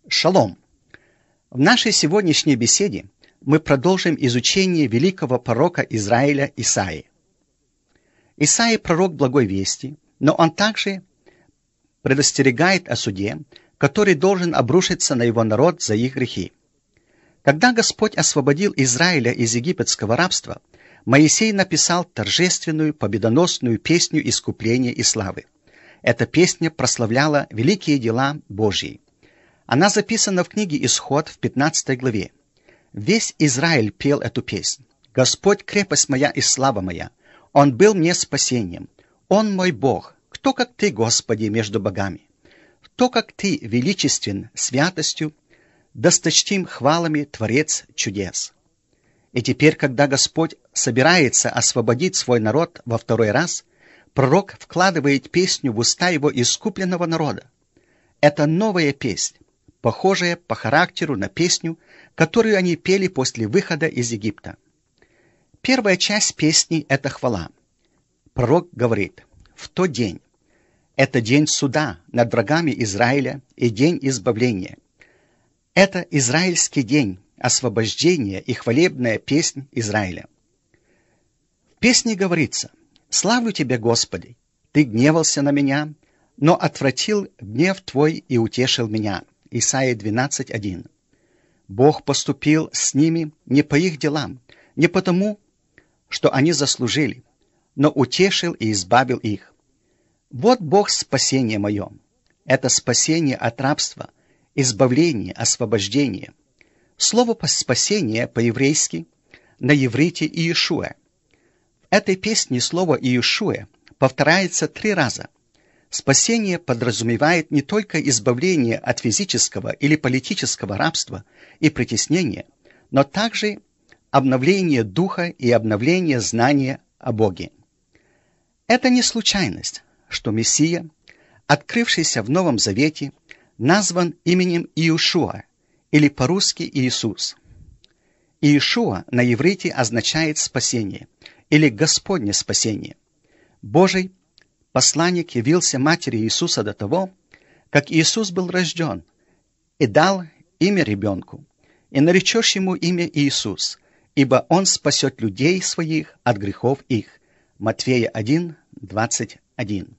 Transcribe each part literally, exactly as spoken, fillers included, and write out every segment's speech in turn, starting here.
Шалом! В нашей сегодняшней беседе мы продолжим изучение великого пророка Израиля Исаии. Исаия – пророк благой вести, но он также предостерегает о суде, который должен обрушиться на его народ за их грехи. Когда Господь освободил Израиля из египетского рабства, Моисей написал торжественную победоносную песню искупления и славы. Эта песня прославляла великие дела Божьи. Она записана в книге Исход в пятнадцатой главе. Весь Израиль пел эту песнь. «Господь, крепость моя и слава моя, Он был мне спасением. Он мой Бог. Кто, как Ты, Господи, между богами? Кто, как Ты, величествен святостью, досточтим хвалами Творец чудес». И теперь, когда Господь собирается освободить свой народ во второй раз, пророк вкладывает песню в уста его искупленного народа. Это новая песня, похожая по характеру на песню, которую они пели после выхода из Египта. Первая часть песни — это хвала. Пророк говорит: «В тот день». Это день суда над врагами Израиля и день избавления. Это израильский день освобождения и хвалебная песнь Израиля. В песне говорится: «Славлю Тебя, Господи, Ты гневался на меня, но отвратил гнев Твой и утешил меня». Исайя двенадцать один. Бог поступил с ними не по их делам, не потому, что они заслужили, но утешил и избавил их. Вот Бог спасение мое. Это спасение от рабства, избавление, освобождение. Слово «спасение» по-еврейски на иврите «Иешуа». В этой песне слово «Иешуа» повторяется три раза. Спасение подразумевает не только избавление от физического или политического рабства и притеснения, но также обновление духа и обновление знания о Боге. Это не случайность, что Мессия, открывшийся в Новом Завете, назван именем Иешуа, или по-русски Иисус. Иешуа на иврите означает «спасение» или «Господне спасение». Божий посланник явился матери Иисуса до того, как Иисус был рожден, и дал имя ребенку, и наречешь ему имя Иисус, ибо он спасет людей своих от грехов их. Матфея один, двадцать один.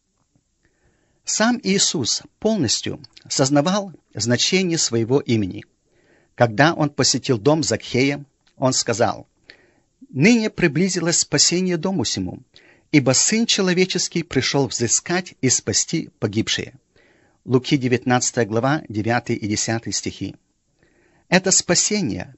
Сам Иисус полностью сознавал значение своего имени. Когда он посетил дом Закхея, он сказал: «Ныне приблизилось спасение дому сему, ибо Сын Человеческий пришел взыскать и спасти погибшие». Луки девятнадцатая глава, девятый и десятый стихи. Это спасение,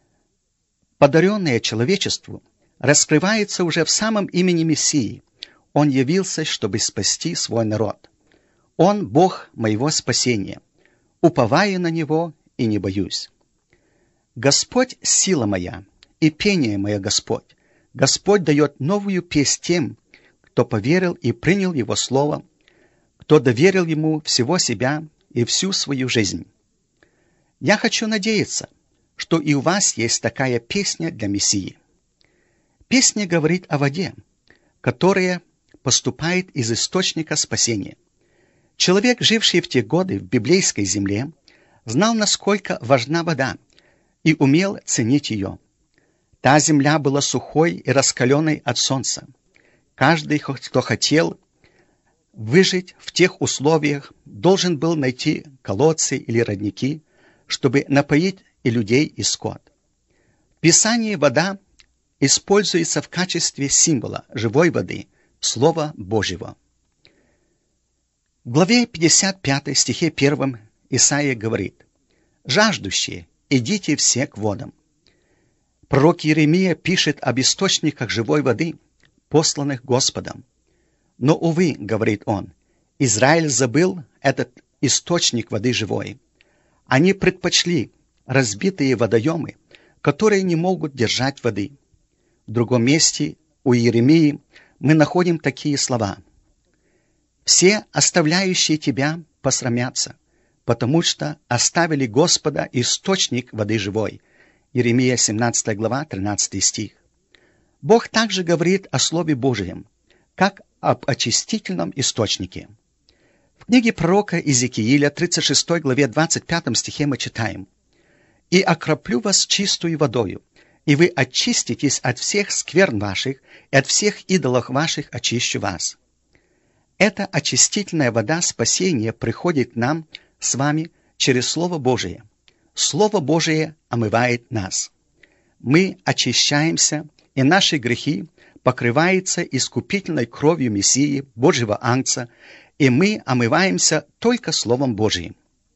подаренное человечеству, раскрывается уже в самом имени Мессии. Он явился, чтобы спасти свой народ. Он — Бог моего спасения. Уповаю на Него и не боюсь. Господь — сила моя и пение мое Господь. Господь дает новую песнь тем, кто поверил и принял Его Слово, кто доверил Ему всего себя и всю свою жизнь. Я хочу надеяться, что и у вас есть такая песня для Мессии. Песня говорит о воде, которая поступает из источника спасения. Человек, живший в те годы в библейской земле, знал, насколько важна вода, и умел ценить ее. Та земля была сухой и раскаленной от солнца. Каждый, кто хотел выжить в тех условиях, должен был найти колодцы или родники, чтобы напоить и людей, и скот. В Писании вода используется в качестве символа живой воды, Слова Божьего. В главе пятьдесят пятой, стихе первом, Исаия говорит: «Жаждущие, идите все к водам». Пророк Иеремия пишет об источниках живой воды, посланных Господом. Но, увы, говорит он, Израиль забыл этот источник воды живой. Они предпочли разбитые водоемы, которые не могут держать воды. В другом месте у Иеремии мы находим такие слова: «Все, оставляющие тебя, посрамятся, потому что оставили Господа источник воды живой». Иеремия семнадцатая глава, тринадцатый стих. Бог также говорит о Слове Божьем, как об очистительном источнике. В книге пророка Иезекииля, тридцать шестой главе, двадцать пятом стихе мы читаем: «И окроплю вас чистую водою, и вы очиститесь от всех скверн ваших, и от всех идолов ваших очищу вас». Эта очистительная вода спасения приходит к нам с вами через Слово Божие. Слово Божие омывает нас. Мы очищаемся, и наши грехи покрываются искупительной кровью Мессии, Божьего Агнца, и мы омываемся только Словом Божиим.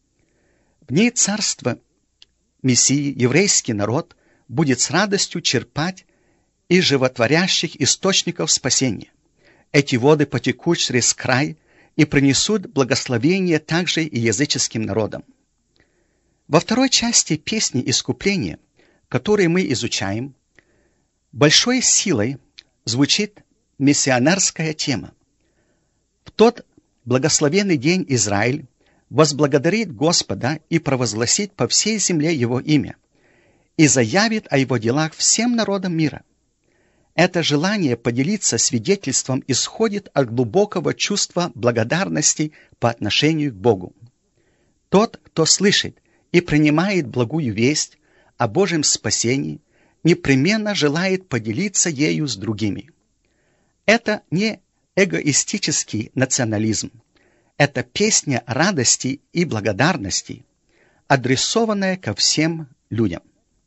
В дни царства Мессии еврейский народ будет с радостью черпать из животворящих источников спасения. Эти воды потекут через край и принесут благословение также и языческим народам. Во второй части песни искупления, которую мы изучаем, большой силой звучит миссионерская тема. В тот благословенный день Израиль возблагодарит Господа и провозгласит по всей земле Его имя и заявит о Его делах всем народам мира. Это желание поделиться свидетельством исходит от глубокого чувства благодарности по отношению к Богу. Тот, кто слышит и принимает благую весть о Божьем спасении, непременно желает поделиться ею с другими. Это не эгоистический национализм. Это песня радости и благодарности, адресованная ко всем людям.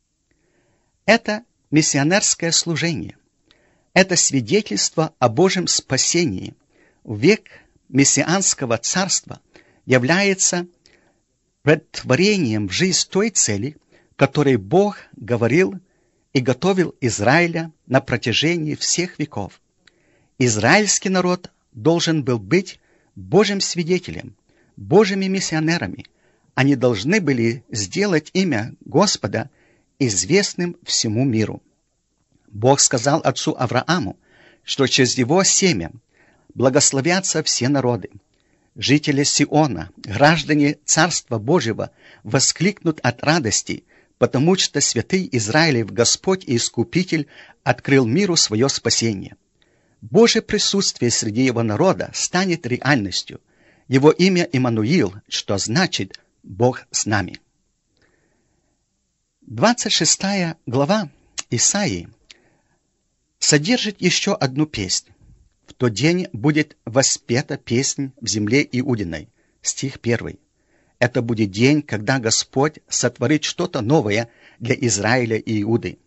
Это миссионерское служение. Это свидетельство о Божьем спасении в век мессианского царства является претворением в жизнь той цели, которой Бог говорил и готовил Израиля на протяжении всех веков. Израильский народ должен был быть Божьим свидетелем, Божьими миссионерами. Они должны были сделать имя Господа известным всему миру. Бог сказал отцу Аврааму, что через его семя благословятся все народы. Жители Сиона, граждане Царства Божьего, воскликнут от радости, потому что святый Израилев Господь и Искупитель открыл миру свое спасение. Божье присутствие среди его народа станет реальностью. Его имя Иммануил, что значит «Бог с нами». двадцать шестая глава Исаии содержит еще одну песнь. В тот день будет воспета песнь в земле Иудиной. Стих первый. Это будет день, когда Господь сотворит что-то новое для Израиля и Иуды.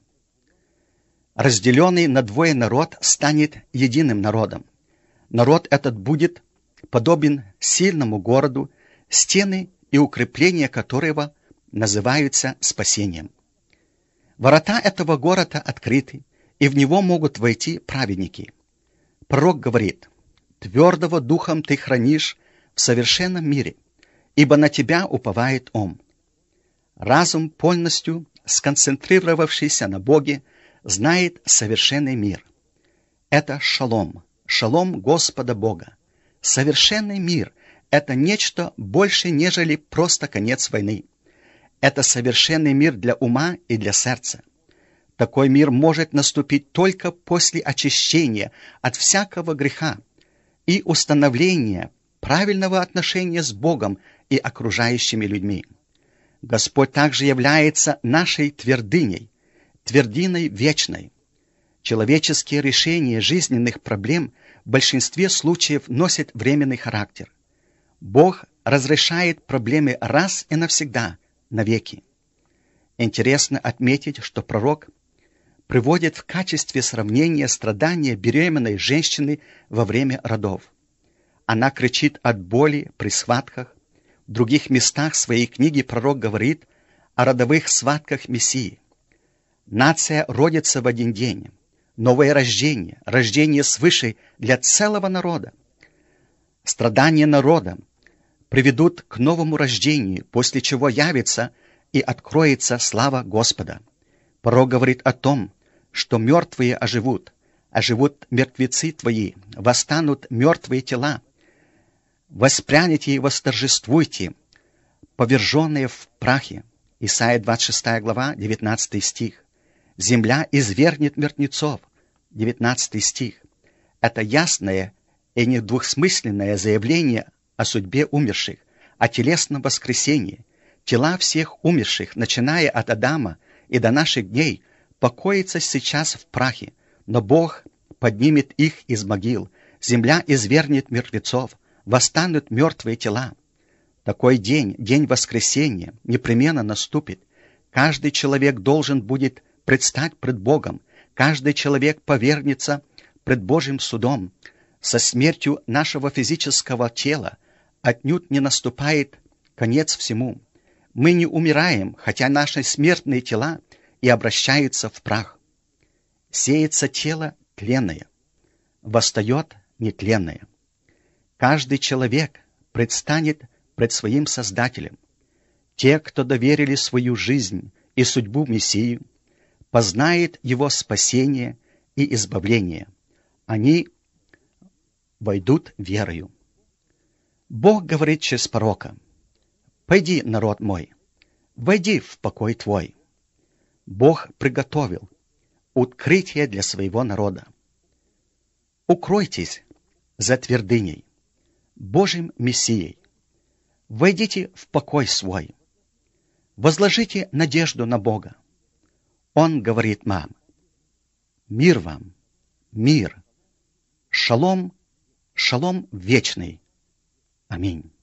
Разделенный на двое народ станет единым народом. Народ этот будет подобен сильному городу, стены и укрепления которого называются спасением. Ворота этого города открыты, и в него могут войти праведники. Пророк говорит: «Твердого духом ты хранишь в совершенном мире, ибо на тебя уповает Ом». Разум, полностью сконцентрировавшийся на Боге, знает совершенный мир. Это шалом, шалом Господа Бога. Совершенный мир — это нечто больше, нежели просто конец войны. Это совершенный мир для ума и для сердца. Такой мир может наступить только после очищения от всякого греха и установления правильного отношения с Богом и окружающими людьми. Господь также является нашей твердыней, твердиной вечной. Человеческие решения жизненных проблем в большинстве случаев носят временный характер. Бог разрешает проблемы раз и навсегда, навеки. Интересно отметить, что пророк приводит в качестве сравнения страдания беременной женщины во время родов. Она кричит от боли при схватках. В других местах своей книги пророк говорит о родовых схватках Мессии. Нация родится в один день. Новое рождение, рождение свыше для целого народа. Страдания народа приведут к новому рождению, после чего явится и откроется слава Господа. Пророк говорит о том, что мертвые оживут, оживут мертвецы твои, восстанут мертвые тела. Воспряните и восторжествуйте, поверженные в прахе. Исайя двадцать шестая глава, девятнадцатый стих. Земля извергнет мертвецов. девятнадцатый стих. Это ясное и недвусмысленное заявление о судьбе умерших, о телесном воскресении. Тела всех умерших, начиная от Адама и до наших дней, покоятся сейчас в прахе, но Бог поднимет их из могил, земля извергнет мертвецов, восстанут мертвые тела. Такой день, день воскресения, непременно наступит. Каждый человек должен будет предстать пред Богом, каждый человек повергнется пред Божьим судом. Со смертью нашего физического тела отнюдь не наступает конец всему. Мы не умираем, хотя наши смертные тела и обращаются в прах. Сеется тело тленное, восстает нетленное. Каждый человек предстанет пред своим Создателем. Те, кто доверили свою жизнь и судьбу Мессии, познает Его спасение и избавление. Они войдут верою. Бог говорит через пророка: «Пойди, народ мой, войди в покой твой». Бог приготовил укрытие для своего народа. Укройтесь за твердыней, Божьим Мессией. Войдите в покой свой. Возложите надежду на Бога. Он говорит вам: мир вам, мир, шалом, шалом вечный. Аминь.